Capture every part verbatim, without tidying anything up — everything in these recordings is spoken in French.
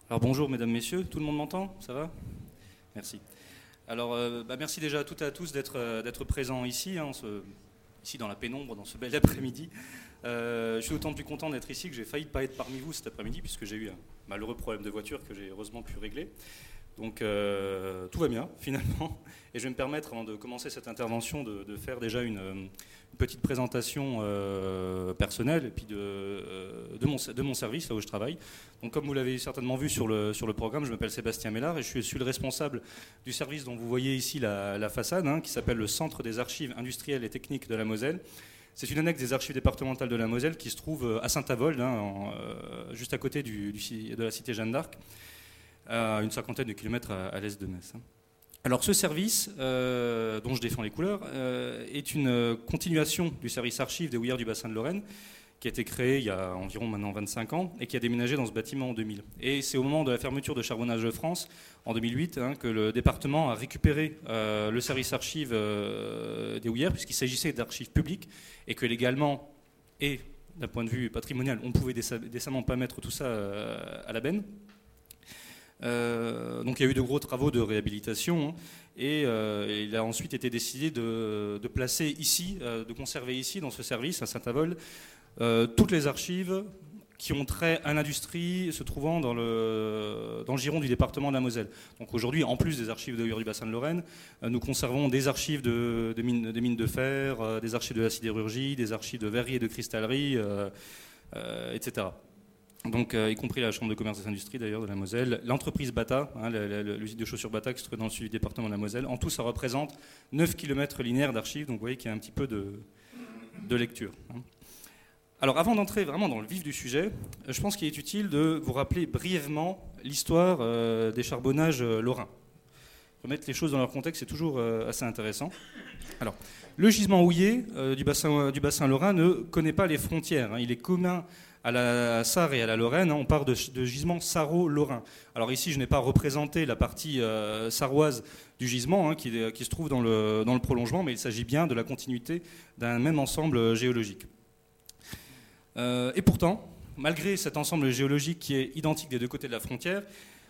Alors bonjour mesdames, messieurs, tout le monde m'entend? Ça va? Merci. Alors euh, bah, merci déjà à toutes et à tous d'être euh, d'être présents ici, hein, ce, ici dans la pénombre, dans ce bel après-midi. Euh, je suis d'autant plus content d'être ici que j'ai failli pas être parmi vous cet après-midi puisque j'ai eu un malheureux problème de voiture que j'ai heureusement pu régler. Donc euh, tout va bien finalement. Et je vais me permettre, avant de commencer cette intervention, de, de faire déjà une, une petite présentation euh, personnelle et puis de, euh, de, mon, de mon service, là où je travaille. Donc comme vous l'avez certainement vu sur le, sur le programme, je m'appelle Sébastien Mélard et je suis, je suis le responsable du service dont vous voyez ici la, la façade, hein, qui s'appelle le Centre des archives industrielles et techniques de la Moselle. C'est une annexe des archives départementales de la Moselle qui se trouve à Saint-Avold, hein, en, euh, juste à côté du, du, de la cité Jeanne d'Arc, à une cinquantaine de kilomètres à, à l'est de Metz. Alors ce service, euh, dont je défends les couleurs, euh, est une continuation du service archives des houillères du bassin de Lorraine, qui a été créé il y a environ maintenant vingt-cinq ans et qui a déménagé dans ce bâtiment en deux mille. Et c'est au moment de la fermeture de Charbonnage de France, en deux mille huit, hein, que le département a récupéré euh, le service archives euh, des houillères, puisqu'il s'agissait d'archives publiques, et que légalement, et d'un point de vue patrimonial, on ne pouvait décemment pas mettre tout ça euh, à la benne. Euh, donc il y a eu de gros travaux de réhabilitation, hein, et euh, il a ensuite été décidé de, de placer ici, euh, de conserver ici, dans ce service, à Saint-Avold, euh, toutes les archives qui ont trait à l'industrie se trouvant dans le, dans le giron du département de la Moselle. Donc aujourd'hui, en plus des archives de houillères du bassin de Lorraine, euh, nous conservons des archives de, de, mines, de mines de fer, euh, des archives de la sidérurgie, des archives de verrerie et de cristallerie, euh, euh, et cetera. Donc, euh, y compris la Chambre de commerce des industries d'ailleurs de la Moselle, l'entreprise Bata, hein, l'usine de chaussures Bata qui se trouve dans le sud du département de la Moselle. En tout, ça représente neuf kilomètres linéaires d'archives, donc vous voyez qu'il y a un petit peu de, de lecture. Hein. Alors, avant d'entrer vraiment dans le vif du sujet, je pense qu'il est utile de vous rappeler brièvement l'histoire euh, des charbonnages euh, lorrains. Remettre les choses dans leur contexte, c'est toujours euh, assez intéressant. Alors, le gisement houillé euh, du, bassin, du bassin lorrain ne connaît pas les frontières. Hein. Il est commun à la Sarre et à la Lorraine, hein, on parle de, de gisement sarro-lorrain. Alors ici, je n'ai pas représenté la partie euh, sarroise du gisement, hein, qui, qui se trouve dans le, dans le prolongement, mais il s'agit bien de la continuité d'un même ensemble géologique. Euh, et pourtant, malgré cet ensemble géologique qui est identique des deux côtés de la frontière,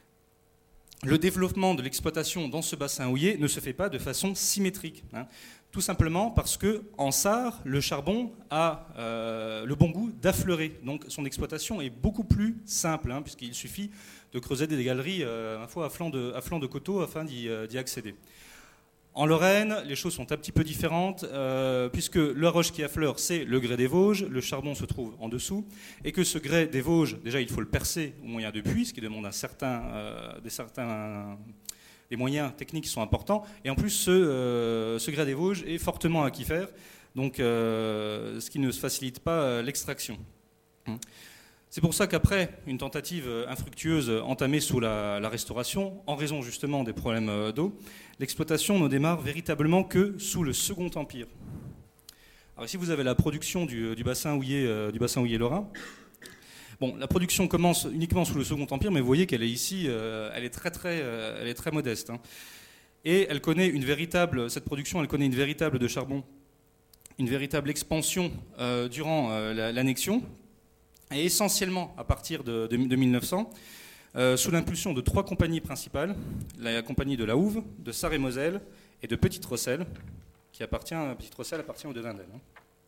le développement de l'exploitation dans ce bassin houillé ne se fait pas de façon symétrique. Hein. Tout simplement parce qu'en Sarre, le charbon a euh, le bon goût d'affleurer. Donc son exploitation est beaucoup plus simple, hein, puisqu'il suffit de creuser des galeries euh, à flanc de, à flanc de coteau afin d'y, euh, d'y accéder. En Lorraine, les choses sont un petit peu différentes, euh, puisque la roche qui affleure, c'est le grès des Vosges, le charbon se trouve en dessous, et que ce grès des Vosges, déjà il faut le percer au moyen de puits, ce qui demande un certain, euh, des certains... des moyens techniques qui sont importants, et en plus ce, euh, ce grès des Vosges est fortement aquifère, donc euh, ce qui ne facilite pas euh, l'extraction. C'est pour ça qu'après une tentative infructueuse entamée sous la, la Restauration, en raison justement des problèmes d'eau, l'exploitation ne démarre véritablement que sous le Second Empire. Alors ici vous avez la production du, du bassin houillé, euh, du bassin houillé lorrain. Bon, la production commence uniquement sous le Second Empire, mais vous voyez qu'elle est ici, euh, elle est très très, euh, elle est très modeste. Hein. Et elle connaît une véritable, cette production, elle connaît une véritable de charbon, une véritable expansion euh, durant euh, la, l'annexion, et essentiellement à partir de, de, de mille neuf cents, euh, sous l'impulsion de trois compagnies principales, la compagnie de la Houve, de Sarre-et-Moselle et de Petite-Rosselle, qui appartient, Petite-Rosselle appartient aux Devindel. Hein.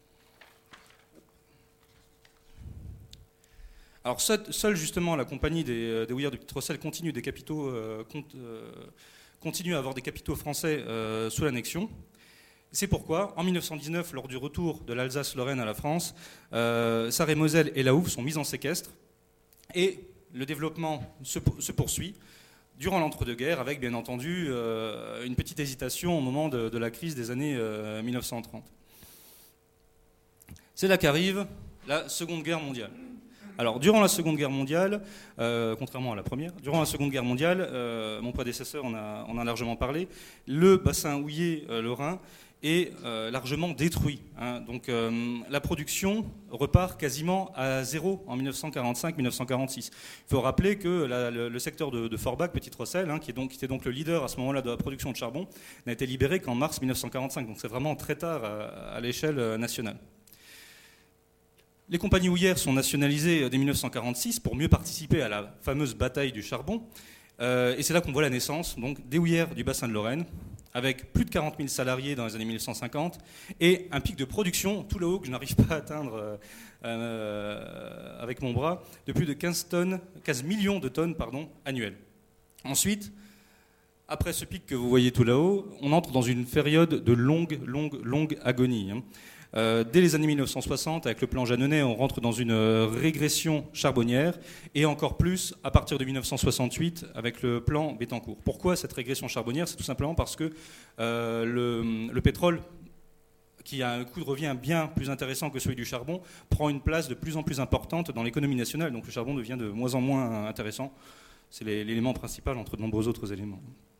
Alors seule justement la compagnie des, des houillères de Petite-Rosselle continue, des capitaux, euh, compte, euh, continue à avoir des capitaux français euh, sous l'annexion. C'est pourquoi, en mille neuf cent dix-neuf, lors du retour de l'Alsace-Lorraine à la France, euh, Sarre-et-Moselle et la Houve sont mises en séquestre et le développement se, se poursuit durant l'entre-deux-guerres avec, bien entendu, euh, une petite hésitation au moment de, de la crise des années euh, mille neuf cent trente. C'est là qu'arrive la Seconde Guerre mondiale. Alors, durant la Seconde Guerre mondiale, euh, contrairement à la première, durant la Seconde Guerre mondiale, euh, mon prédécesseur en a, en a largement parlé, le bassin houillé euh, lorrain est euh, largement détruit. Hein. Donc, euh, la production repart quasiment à zéro en mille neuf cent quarante-cinq mille neuf cent quarante-six. Il faut rappeler que la, le, le secteur de, de Forbach, Petite-Rosselle, hein, qui, est donc, qui était donc le leader à ce moment-là de la production de charbon, n'a été libéré qu'en mars mille neuf cent quarante-cinq. Donc, c'est vraiment très tard à, à l'échelle nationale. Les compagnies houillères sont nationalisées dès mille neuf cent quarante-six pour mieux participer à la fameuse bataille du charbon. Euh, et c'est là qu'on voit la naissance donc, des houillères du bassin de Lorraine, avec plus de quarante mille salariés dans les années mille neuf cent cinquante, et un pic de production tout là-haut que je n'arrive pas à atteindre euh, euh, avec mon bras, de plus de quinze, tonnes, quinze millions de tonnes pardon, annuelles. Ensuite, après ce pic que vous voyez tout là-haut, on entre dans une période de longue, longue, longue agonie. Hein. Euh, dès les années mille neuf cent soixante, avec le plan Jeanneney, on rentre dans une euh, régression charbonnière, et encore plus à partir de mille neuf cent soixante-huit avec le plan Bettencourt. Pourquoi cette régression charbonnière ? C'est tout simplement parce que euh, le, le pétrole, qui a un coût de revient bien plus intéressant que celui du charbon, prend une place de plus en plus importante dans l'économie nationale. Donc le charbon devient de moins en moins intéressant. C'est l'élément principal entre de nombreux autres éléments.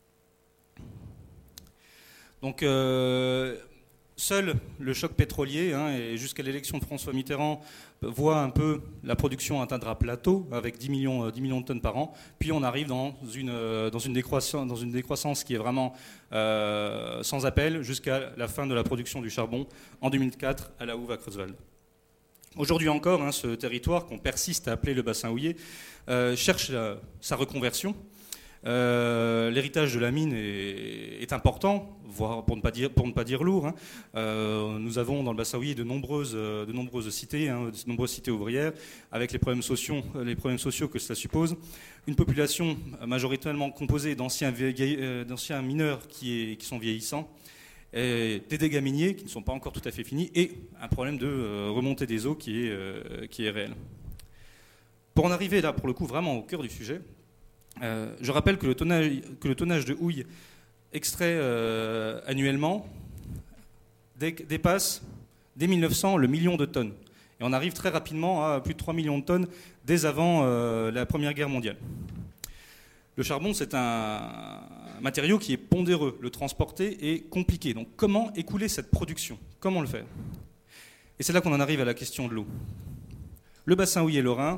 Donc... Euh, Seul le choc pétrolier, hein, et jusqu'à l'élection de François Mitterrand, voit un peu la production atteindre un plateau avec dix millions, dix millions de tonnes par an. Puis on arrive dans une, dans une, décroissance, dans une décroissance qui est vraiment euh, sans appel jusqu'à la fin de la production du charbon en deux mille quatre à la Houve à Creutzwald. Aujourd'hui encore, hein, ce territoire qu'on persiste à appeler le bassin houiller euh, cherche la, sa reconversion. Euh, L'héritage de la mine est, est important, voire pour ne pas dire, pour ne pas dire lourd. Hein. Euh, nous avons dans le bassin houiller de nombreuses, de nombreuses cités, hein, de nombreuses cités ouvrières, avec les problèmes sociaux, les problèmes sociaux que cela suppose. Une population majoritairement composée d'anciens, d'anciens mineurs qui, est, qui sont vieillissants, et des dégâts miniers qui ne sont pas encore tout à fait finis, et un problème de euh, remontée des eaux qui est, euh, qui est réel. Pour en arriver là, pour le coup, vraiment au cœur du sujet, Euh, je rappelle que le tonnage, que le tonnage de houille extrait euh, annuellement dé, dépasse dès mille neuf cents le million de tonnes. Et on arrive très rapidement à plus de trois millions de tonnes dès avant euh, la Première Guerre mondiale. Le charbon, c'est un matériau qui est pondéreux. Le transporter est compliqué. Donc comment écouler cette production ? Comment le faire ? Et c'est là qu'on en arrive à la question de l'eau. Le bassin houiller lorrain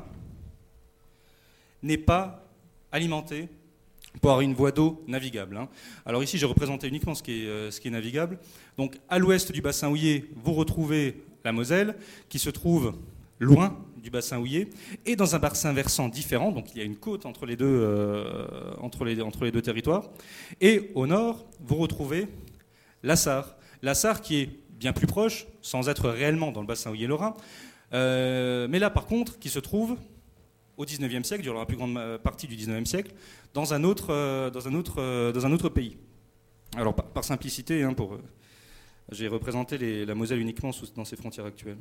n'est pas alimenté par une voie d'eau navigable. Hein. Alors ici, j'ai représenté uniquement ce qui est, euh, ce qui est navigable. Donc à l'ouest du bassin houiller, vous retrouvez la Moselle, qui se trouve loin du bassin houiller, et dans un bassin versant différent, donc il y a une côte entre les deux, euh, entre les, entre les deux territoires. Et au nord, vous retrouvez la Sarre. La Sarre qui est bien plus proche, sans être réellement dans le bassin houiller lorrain, euh, mais là par contre, qui se trouve au dix-neuvième siècle, durant la plus grande partie du dix-neuvième siècle, dans un autre, euh, dans un autre, euh, dans un autre pays. Alors, par, par simplicité, hein, pour, euh, j'ai représenté les, la Moselle uniquement sous, dans ses frontières actuelles.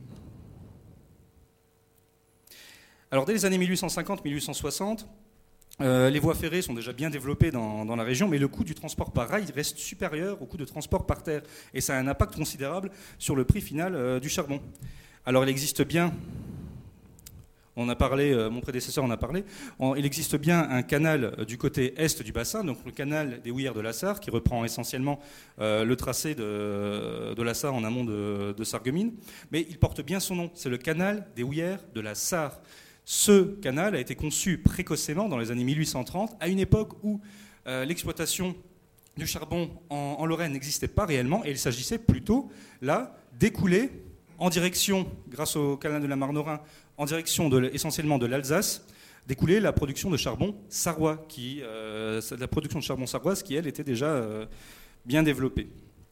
Alors, dès les années mille huit cent cinquante mille huit cent soixante, euh, les voies ferrées sont déjà bien développées dans, dans la région, mais le coût du transport par rail reste supérieur au coût de transport par terre. Et ça a un impact considérable sur le prix final euh, du charbon. Alors, il existe bien... On a parlé, mon prédécesseur en a parlé, il existe bien un canal du côté est du bassin, donc le canal des houillères de la Sarre, qui reprend essentiellement le tracé de, de la Sarre en amont de, de Sarreguemines, mais il porte bien son nom, c'est le canal des houillères de la Sarre. Ce canal a été conçu précocement dans les années mille huit cent trente, à une époque où euh, l'exploitation du charbon en, en Lorraine n'existait pas réellement, et il s'agissait plutôt, là, d'écouler en direction, grâce au canal de la Marne-Rhin, en direction de, essentiellement de l'Alsace, d'écouler la production de charbon sarrois, qui, euh, la production de charbon sarroise qui, elle, était déjà euh, bien développée.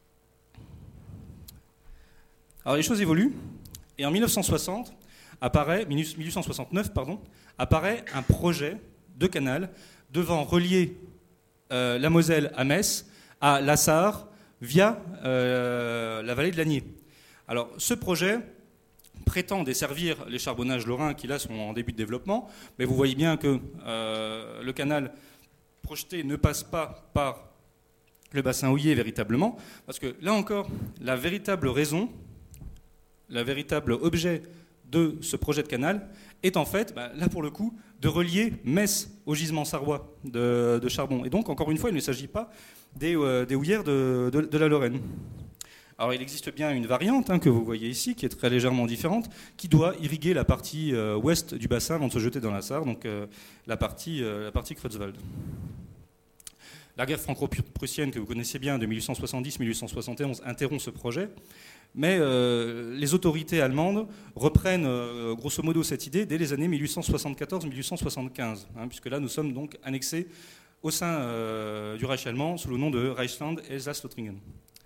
Alors les choses évoluent, et en mille neuf cent soixante, apparaît, mille huit cent soixante-neuf, pardon, apparaît un projet de canal devant relier euh, la Moselle à Metz, à la Sarre, via euh, la vallée de l'Agnier. Alors ce projet prétend desservir les charbonnages lorrains qui là sont en début de développement, mais vous voyez bien que euh, le canal projeté ne passe pas par le bassin houiller véritablement, parce que là encore, la véritable raison, le véritable objet de ce projet de canal est en fait, bah, là pour le coup, de relier Metz au gisement sarrois de, de charbon. Et donc, encore une fois, il ne s'agit pas des, euh, des houillères de, de, de la Lorraine. Alors il existe bien une variante hein, que vous voyez ici, qui est très légèrement différente, qui doit irriguer la partie euh, ouest du bassin avant de se jeter dans la Sarre, donc euh, la partie, euh, la partie Creutzwald. La guerre franco-prussienne, que vous connaissez bien, de mille huit cent soixante-dix à mille huit cent soixante et onze, interrompt ce projet. Mais euh, les autorités allemandes reprennent euh, grosso modo cette idée dès les années mille huit cent soixante-quatorze à mille huit cent soixante-quinze, hein, puisque là nous sommes donc annexés au sein euh, du Reich allemand sous le nom de Reichsland Elsass-Lothringen.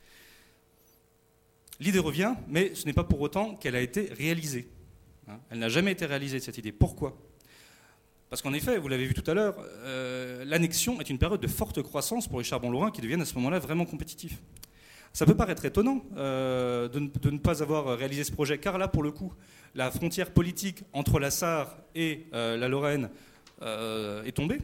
L'idée revient, mais ce n'est pas pour autant qu'elle a été réalisée. Hein. Elle n'a jamais été réalisée, cette idée. Pourquoi ? Parce qu'en effet, vous l'avez vu tout à l'heure, euh, l'annexion est une période de forte croissance pour les charbons lorrains qui deviennent à ce moment-là vraiment compétitifs. Ça peut paraître étonnant euh, de, ne, de ne pas avoir réalisé ce projet, car là, pour le coup, la frontière politique entre la Sarre et euh, la Lorraine euh, est tombée.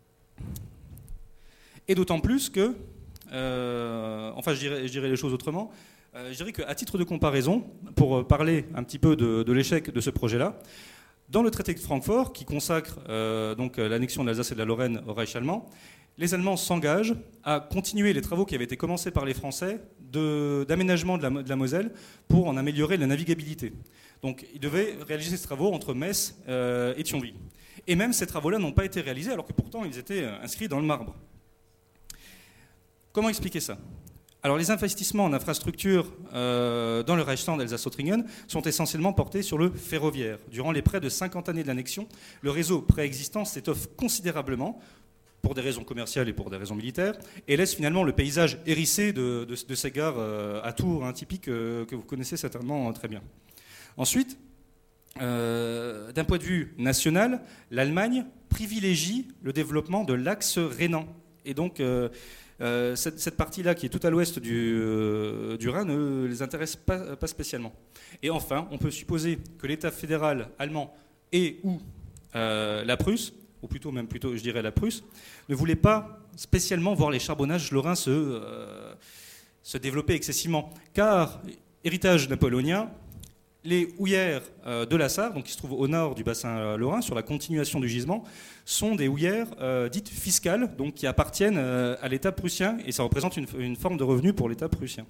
Et d'autant plus que, euh, enfin je dirais, je dirais les choses autrement, euh, je dirais qu'à titre de comparaison, pour parler un petit peu de, de l'échec de ce projet-là, dans le traité de Francfort, qui consacre euh, donc l'annexion de l'Alsace et de la Lorraine au Reich allemand, les Allemands s'engagent à continuer les travaux qui avaient été commencés par les Français de, d'aménagement de la, de la Moselle pour en améliorer la navigabilité. Donc ils devaient réaliser ces travaux entre Metz euh, et Thionville. Et même ces travaux-là n'ont pas été réalisés alors que pourtant ils étaient inscrits dans le marbre. Comment expliquer ça ? Alors les investissements en infrastructure euh, dans le Reichsland Elsass-Lothringen sont essentiellement portés sur le ferroviaire. Durant les près de cinquante années de l'annexion, le réseau préexistant s'étoffe considérablement pour des raisons commerciales et pour des raisons militaires, et laisse finalement le paysage hérissé de, de, de ces gares euh, à tours hein, typiques euh, que vous connaissez certainement très bien. Ensuite, euh, d'un point de vue national, l'Allemagne privilégie le développement de l'axe rhénan. Et donc, euh, euh, cette, cette partie-là, qui est tout à l'ouest du, euh, du Rhin, ne les intéresse pas, pas spécialement. Et enfin, on peut supposer que l'État fédéral allemand et ou euh, la Prusse, ou plutôt même plutôt, je dirais la Prusse, ne voulait pas spécialement voir les charbonnages lorrains se, euh, se développer excessivement. Car, héritage napoléonien, les houillères euh, de la Sarre, donc qui se trouvent au nord du bassin euh, lorrain, sur la continuation du gisement, sont des houillères euh, dites fiscales, donc qui appartiennent euh, à l'État prussien, et ça représente une, une forme de revenu pour l'État prussien.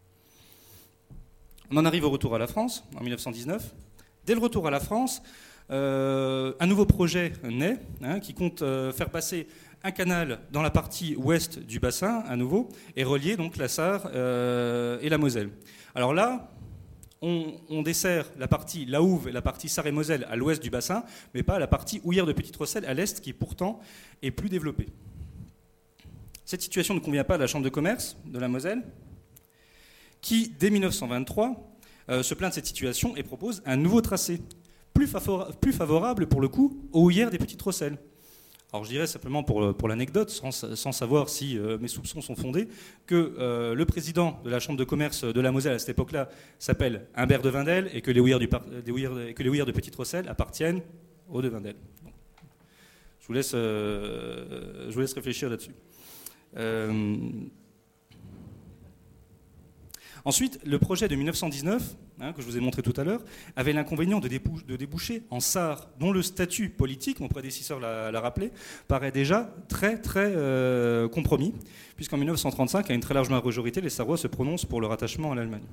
On en arrive au retour à la France, en mille neuf cent dix-neuf. Dès le retour à la France, Euh, un nouveau projet naît hein, qui compte euh, faire passer un canal dans la partie ouest du bassin, à nouveau, et relier donc la Sarre euh, et la Moselle. Alors là, on, on dessert la partie Lahouve et la partie Sarre et Moselle à l'ouest du bassin, mais pas la partie houillère de Petite-Rosselle à l'est, qui pourtant est plus développée. Cette situation ne convient pas à la Chambre de commerce de la Moselle, qui, dès mille neuf cent vingt-trois, euh, se plaint de cette situation et propose un nouveau tracé, Plus, favora- plus favorable pour le coup aux houillères des Petites-Rosselles. Alors je dirais simplement pour, pour l'anecdote, sans, sans savoir si euh, mes soupçons sont fondés, que euh, le président de la Chambre de commerce de la Moselle à cette époque-là s'appelle Humbert de Wendel et que les houillères, du par- des houillères, et que les houillères de Petite-Rosselle appartiennent aux de Wendel. Donc, je, vous laisse, euh, je vous laisse réfléchir là-dessus. Euh, Ensuite, le projet de mille neuf cent dix-neuf, hein, que je vous ai montré tout à l'heure, avait l'inconvénient de, débou- de déboucher en Sarre, dont le statut politique, mon prédécesseur l'a, l'a rappelé, paraît déjà très très euh, compromis, puisqu'en mille neuf cent trente-cinq, à une très large majorité, les Sarrois se prononcent pour leur attachement à l'Allemagne.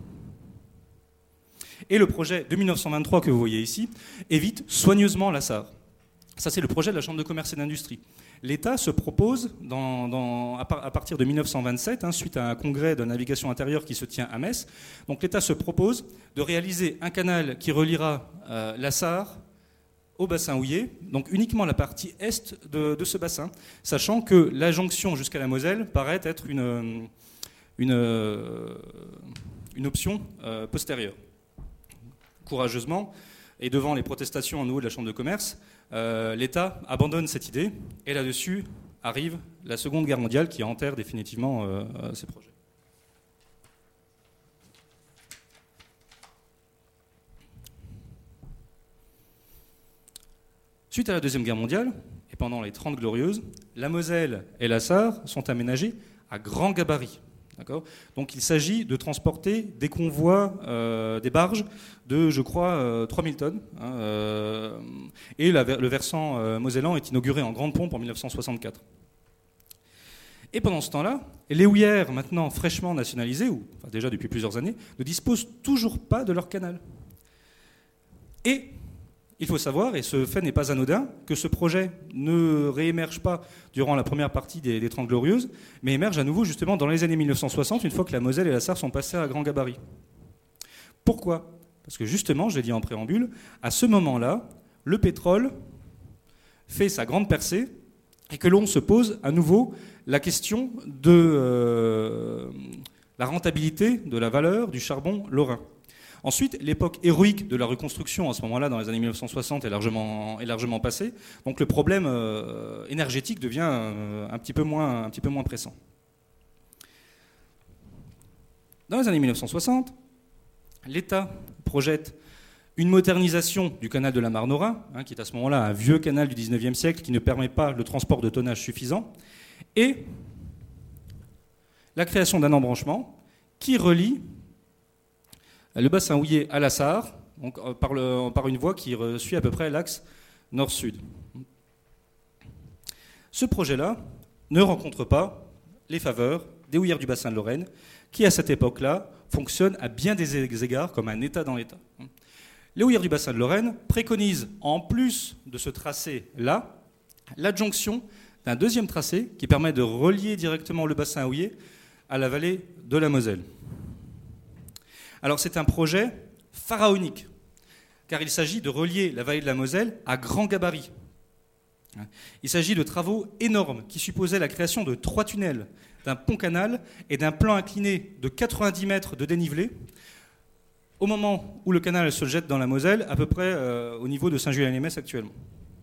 Et le projet de mille neuf cent vingt-trois que vous voyez ici évite soigneusement la Sarre. Ça, c'est le projet de la Chambre de commerce et d'industrie. L'État se propose, dans, dans, à, par, à partir de mille neuf cent vingt-sept, hein, suite à un congrès de navigation intérieure qui se tient à Metz, donc l'État se propose de réaliser un canal qui reliera euh, la Sarre au bassin houiller, donc uniquement la partie est de, de ce bassin, sachant que la jonction jusqu'à la Moselle paraît être une, une, une option euh, postérieure. Courageusement, et devant les protestations en nouveau de la Chambre de commerce, euh, l'État abandonne cette idée, et là-dessus arrive la Seconde Guerre mondiale qui enterre définitivement euh, ces projets. Suite à la Deuxième Guerre mondiale, et pendant les Trente Glorieuses, la Moselle et la Sarre sont aménagées à grand gabarit. D'accord ? Donc il s'agit de transporter des convois, euh, des barges de, je crois, euh, trois mille tonnes. Hein, euh, et la, le versant euh, mosellan est inauguré en grande pompe en mille neuf cent soixante-quatre. Et pendant ce temps-là, les houillères, maintenant fraîchement nationalisées, ou enfin, déjà depuis plusieurs années, ne disposent toujours pas de leur canal. Et il faut savoir, et ce fait n'est pas anodin, que ce projet ne réémerge pas durant la première partie des, des Trente Glorieuses, mais émerge à nouveau justement dans les années mille neuf cent soixante, une fois que la Moselle et la Sarre sont passées à grand gabarit. Pourquoi ? Parce que justement, je l'ai dit en préambule, à ce moment-là, le pétrole fait sa grande percée et que l'on se pose à nouveau la question de euh, la rentabilité, de la valeur du charbon lorrain. Ensuite, l'époque héroïque de la reconstruction, à ce moment-là, dans les années mille neuf cent soixante, est largement, est largement passée. Donc le problème euh, énergétique devient euh, un, petit peu moins, un petit peu moins pressant. Dans les années mille neuf cent soixante, l'État projette une modernisation du canal de la Marnora, hein, qui est à ce moment-là un vieux canal du dix-neuvième siècle qui ne permet pas le transport de tonnage suffisant, et la création d'un embranchement qui relie le bassin houiller à la Sarre, donc par, le, par une voie qui suit à peu près l'axe nord-sud. Ce projet-là ne rencontre pas les faveurs des houillères du bassin de Lorraine, qui à cette époque-là fonctionnent à bien des égards comme un État dans l'État. Les houillères du bassin de Lorraine préconisent, en plus de ce tracé-là, l'adjonction d'un deuxième tracé qui permet de relier directement le bassin houiller à la vallée de la Moselle. Alors c'est un projet pharaonique, car il s'agit de relier la vallée de la Moselle à grand gabarit. Il s'agit de travaux énormes qui supposaient la création de trois tunnels, d'un pont-canal et d'un plan incliné de quatre-vingt-dix mètres de dénivelé, au moment où le canal se jette dans la Moselle, à peu près euh, au niveau de Saint-Julien-les-Metz actuellement.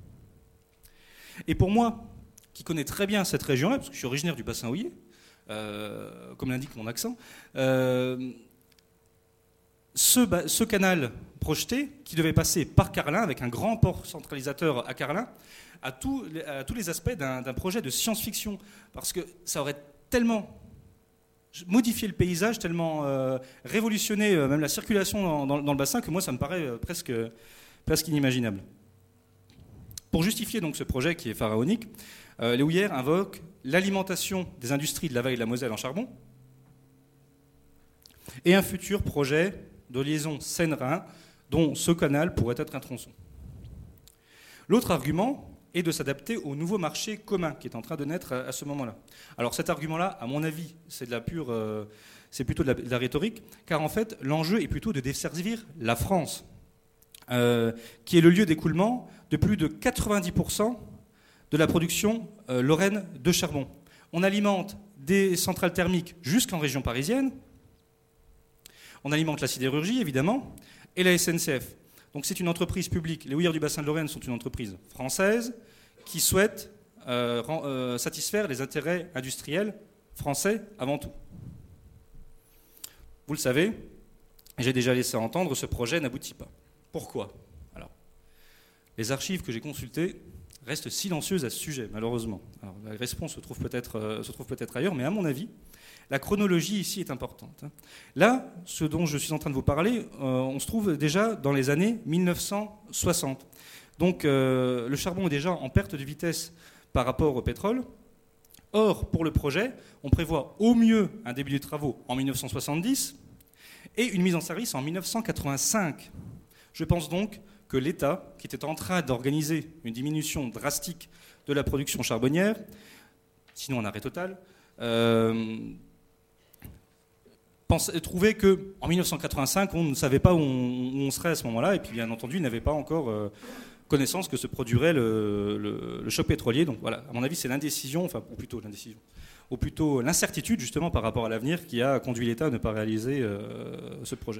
Et pour moi, qui connais très bien cette région-là, parce que je suis originaire du bassin houiller, euh, comme l'indique mon accent, euh, Ce, ce canal projeté, qui devait passer par Carlin, avec un grand port centralisateur à Carlin, a, tout, a tous les aspects d'un, d'un projet de science-fiction, parce que ça aurait tellement modifié le paysage, tellement euh, révolutionné euh, même la circulation dans, dans, dans le bassin, que moi ça me paraît euh, presque, presque inimaginable. Pour justifier donc ce projet qui est pharaonique, euh, les houillères invoquent l'alimentation des industries de la vallée de la Moselle en charbon et un futur projet de liaison Seine-Rhin, dont ce canal pourrait être un tronçon. L'autre argument est de s'adapter au nouveau marché commun qui est en train de naître à ce moment-là. Alors cet argument-là, à mon avis, c'est de la pure, euh, c'est plutôt de la, de la rhétorique, car en fait, l'enjeu est plutôt de desservir la France, euh, qui est le lieu d'écoulement de plus de quatre-vingt-dix pour cent de la production euh, lorraine de charbon. On alimente des centrales thermiques jusqu'en région parisienne. On alimente la sidérurgie, évidemment, et la S N C F. Donc c'est une entreprise publique. Les houillères du bassin de Lorraine sont une entreprise française qui souhaite euh, euh, satisfaire les intérêts industriels français avant tout. Vous le savez, j'ai déjà laissé entendre, ce projet n'aboutit pas. Pourquoi ? Alors, les archives que j'ai consultées restent silencieuses à ce sujet, malheureusement. Alors, la réponse se trouve peut-être, euh, se trouve peut-être ailleurs, mais à mon avis, la chronologie ici est importante. Là, ce dont je suis en train de vous parler, euh, on se trouve déjà dans les années mille neuf cent soixante. Donc euh, le charbon est déjà en perte de vitesse par rapport au pétrole. Or, pour le projet, on prévoit au mieux un début de travaux en mille neuf cent soixante-dix et une mise en service en mille neuf cent quatre-vingt-cinq. Je pense donc que l'État, qui était en train d'organiser une diminution drastique de la production charbonnière, sinon un arrêt total, euh, trouvait qu'en mille neuf cent quatre-vingt-cinq, on ne savait pas où on, où on serait à ce moment-là, et puis bien entendu, il n'avait pas encore euh, connaissance que se produirait le, le, le choc pétrolier. Donc voilà, à mon avis, c'est l'indécision, enfin, ou plutôt l'indécision, ou plutôt l'incertitude justement par rapport à l'avenir qui a conduit l'État à ne pas réaliser euh, ce projet.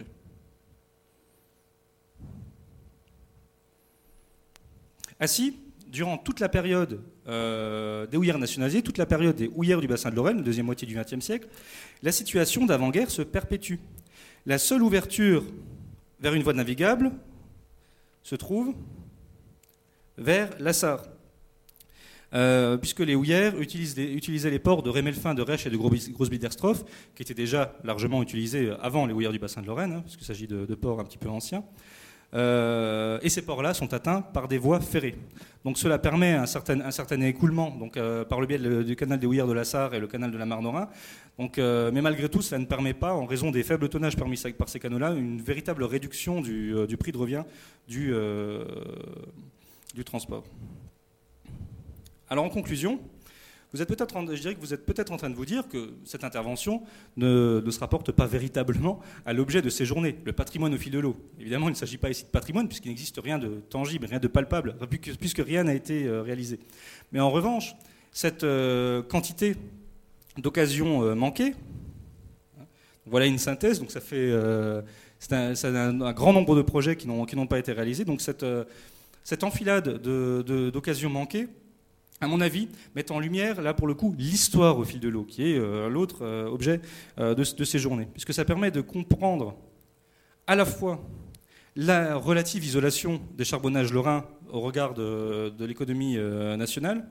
Ainsi, durant toute la période euh, des houillères nationalisées, toute la période des houillères du bassin de Lorraine, la deuxième moitié du vingtième siècle, la situation d'avant-guerre se perpétue. La seule ouverture vers une voie navigable se trouve vers la Sarre, euh, puisque les houillères utilisaient les ports de Rémelfin, de Rech et de Großbiederstorf, qui étaient déjà largement utilisés avant les houillères du bassin de Lorraine, hein, parce qu'il s'agit de, de ports un petit peu anciens. Euh, et ces ports-là sont atteints par des voies ferrées. Donc cela permet un certain, un certain écoulement donc, euh, par le biais de, du canal des Houillères de la Sarre et le canal de la Marne-Rhin. Donc, euh, mais malgré tout, cela ne permet pas, en raison des faibles tonnages permis par ces canaux-là, une véritable réduction du, euh, du prix de revient du, euh, du transport. Alors en conclusion, vous êtes peut-être, je dirais que vous êtes peut-être en train de vous dire que cette intervention ne, ne se rapporte pas véritablement à l'objet de ces journées, le patrimoine au fil de l'eau. Évidemment, il ne s'agit pas ici de patrimoine, puisqu'il n'existe rien de tangible, rien de palpable, puisque rien n'a été réalisé. Mais en revanche, cette euh, quantité d'occasions euh, manquées, voilà une synthèse, donc ça fait euh, c'est un, c'est un, un grand nombre de projets qui n'ont, qui n'ont pas été réalisés. Donc cette, euh, cette enfilade de, de, d'occasions manquées, à mon avis, met en lumière, là pour le coup, l'histoire au fil de l'eau, qui est euh, l'autre euh, objet euh, de, de ces journées. Puisque ça permet de comprendre à la fois la relative isolation des charbonnages lorrains au regard de, de l'économie euh, nationale,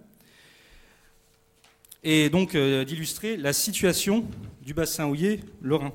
et donc euh, d'illustrer la situation du bassin houiller lorrain.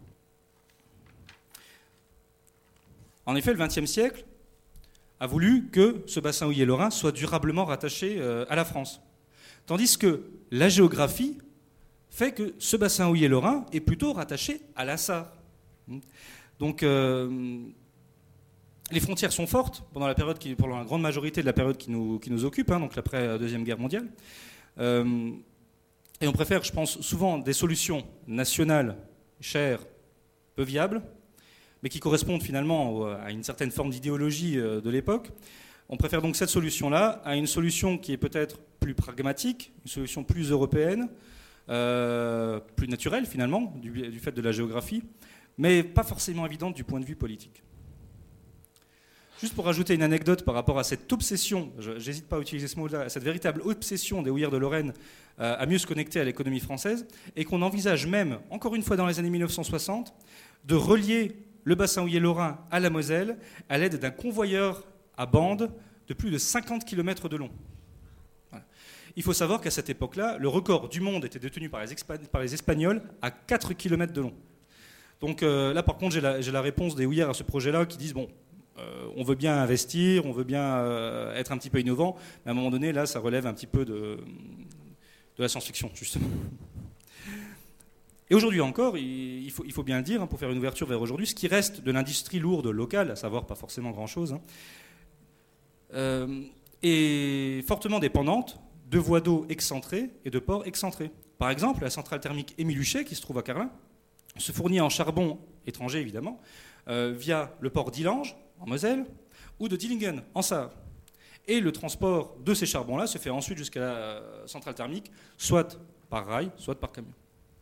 En effet, le vingtième siècle a voulu que ce bassin houiller lorrain soit durablement rattaché euh, à la France. Tandis que la géographie fait que ce bassin houiller lorrain est plutôt rattaché à la Sarre. Donc euh, les frontières sont fortes pendant la période qui, pendant la grande majorité de la période qui nous, qui nous occupe, hein, donc l'après-deuxième guerre mondiale. Euh, et on préfère, je pense, souvent des solutions nationales, chères, peu viables, mais qui correspondent finalement à une certaine forme d'idéologie de l'époque. On préfère donc cette solution-là à une solution qui est peut-être plus pragmatique, une solution plus européenne, euh, plus naturelle finalement, du, du fait de la géographie, mais pas forcément évidente du point de vue politique. Juste pour rajouter une anecdote par rapport à cette obsession, j'hésite pas à utiliser ce mot-là, cette véritable obsession des houillères de Lorraine euh, à mieux se connecter à l'économie française, et qu'on envisage même, encore une fois dans les années mille neuf cent soixante, de relier le bassin houiller lorrain à la Moselle à l'aide d'un convoyeur à bande de plus de cinquante kilomètres de long. Voilà. Il faut savoir qu'à cette époque-là, le record du monde était détenu par les, par les Espagnols à quatre kilomètres de long. Donc euh, là, par contre, j'ai la, j'ai la réponse des houillères à ce projet-là qui disent, bon, euh, on veut bien investir, on veut bien euh, être un petit peu innovant, mais à un moment donné, là, ça relève un petit peu de, de la science-fiction, justement. Et aujourd'hui encore, il faut, il faut bien le dire, hein, pour faire une ouverture vers aujourd'hui, ce qui reste de l'industrie lourde locale, à savoir pas forcément grand-chose, hein, euh, est fortement dépendante de voies d'eau excentrées et de ports excentrés. Par exemple, la centrale thermique Émile Huchet, qui se trouve à Carlin, se fournit en charbon étranger, évidemment, euh, via le port d'Illange, en Moselle, ou de Dillingen, en Sarre. Et le transport de ces charbons-là se fait ensuite jusqu'à la centrale thermique, soit par rail, soit par camion.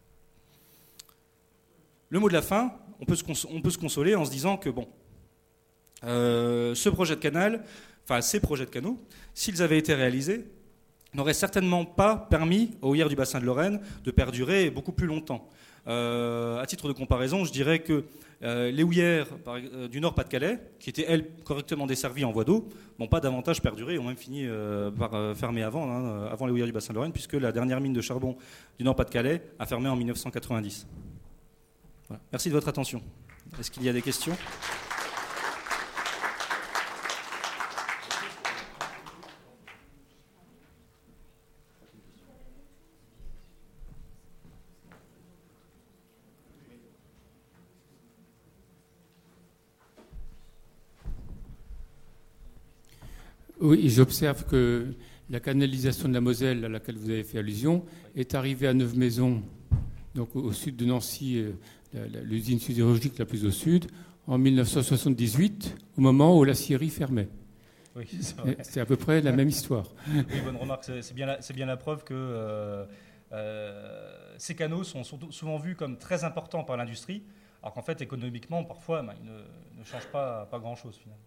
Le mot de la fin, on peut se, cons- on peut se consoler en se disant que bon, euh, ce projet de canal, enfin ces projets de canaux, s'ils avaient été réalisés, n'auraient certainement pas permis aux houillères du bassin de Lorraine de perdurer beaucoup plus longtemps. Euh, à titre de comparaison, je dirais que euh, les houillères par, euh, du Nord-Pas-de-Calais, qui étaient elles correctement desservies en voie d'eau, n'ont pas davantage perduré et ont même fini euh, par euh, fermer avant, hein, avant les houillères du bassin de Lorraine, puisque la dernière mine de charbon du Nord-Pas-de-Calais a fermé en mille neuf cent quatre-vingt-dix. Voilà. Merci de votre attention. Est-ce qu'il y a des questions ? Oui, j'observe que la canalisation de la Moselle à laquelle vous avez fait allusion est arrivée à Neuve-Maisons, donc au sud de Nancy, la, la, l'usine sidérurgique la plus au sud, en mille neuf cent soixante-dix-huit, au moment où la scierie fermait. Oui, c'est vrai. C'est à peu près la même histoire. Oui, bonne remarque. C'est, c'est, bien, la, c'est bien la preuve que euh, euh, ces canaux sont souvent vus comme très importants par l'industrie, alors qu'en fait, économiquement, parfois, ben, ils ne, ne changent pas, pas grand-chose, finalement.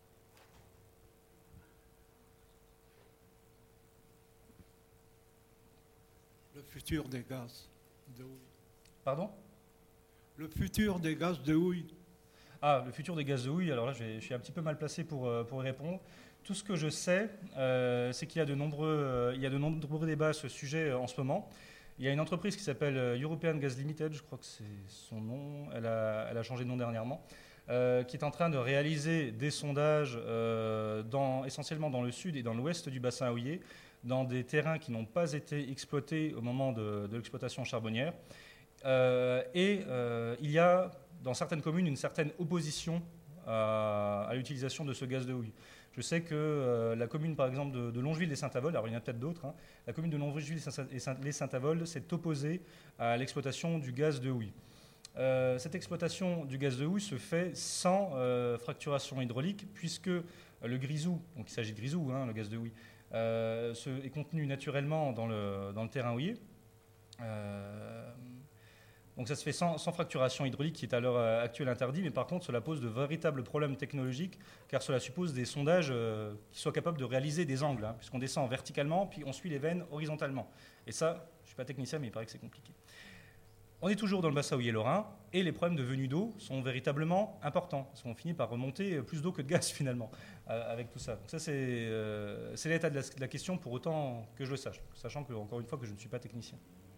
Le futur des gaz de houille. Pardon ? Le futur des gaz de houille. Ah, le futur des gaz de houille, alors là, je, vais, je suis un petit peu mal placé pour, pour y répondre. Tout ce que je sais, euh, c'est qu'il y a de nombreux, euh, il y a de nombreux débats à ce sujet euh, en ce moment. Il y a une entreprise qui s'appelle European Gas Limited, je crois que c'est son nom, elle a, elle a changé de nom dernièrement, euh, qui est en train de réaliser des sondages euh, dans, essentiellement dans le sud et dans l'ouest du bassin houiller, dans des terrains qui n'ont pas été exploités au moment de, de l'exploitation charbonnière. Euh, et euh, il y a dans certaines communes une certaine opposition à, à l'utilisation de ce gaz de houille. Je sais que euh, la commune, par exemple, de, de Longeville-les-Saint-Avold, alors il y en a peut-être d'autres, hein, la commune de Longeville-les-Saint-Avold s'est opposée à l'exploitation du gaz de houille. Euh, cette exploitation du gaz de houille se fait sans euh, fracturation hydraulique, puisque le grisou, donc il s'agit de grisou, hein, le gaz de houille, euh, se, est contenu naturellement dans le, dans le terrain houillé. Euh, Donc ça se fait sans, sans fracturation hydraulique qui est à l'heure actuelle interdit, mais par contre cela pose de véritables problèmes technologiques car cela suppose des sondages euh, qui soient capables de réaliser des angles, hein, puisqu'on descend verticalement puis on suit les veines horizontalement. Et ça, je ne suis pas technicien mais il paraît que c'est compliqué. On est toujours dans le bassin houiller lorrain et les problèmes de venue d'eau sont véritablement importants parce qu'on finit par remonter plus d'eau que de gaz finalement euh, avec tout ça. Donc ça c'est, euh, c'est l'état de la, de la question pour autant que je le sache, sachant que encore une fois que je ne suis pas technicien.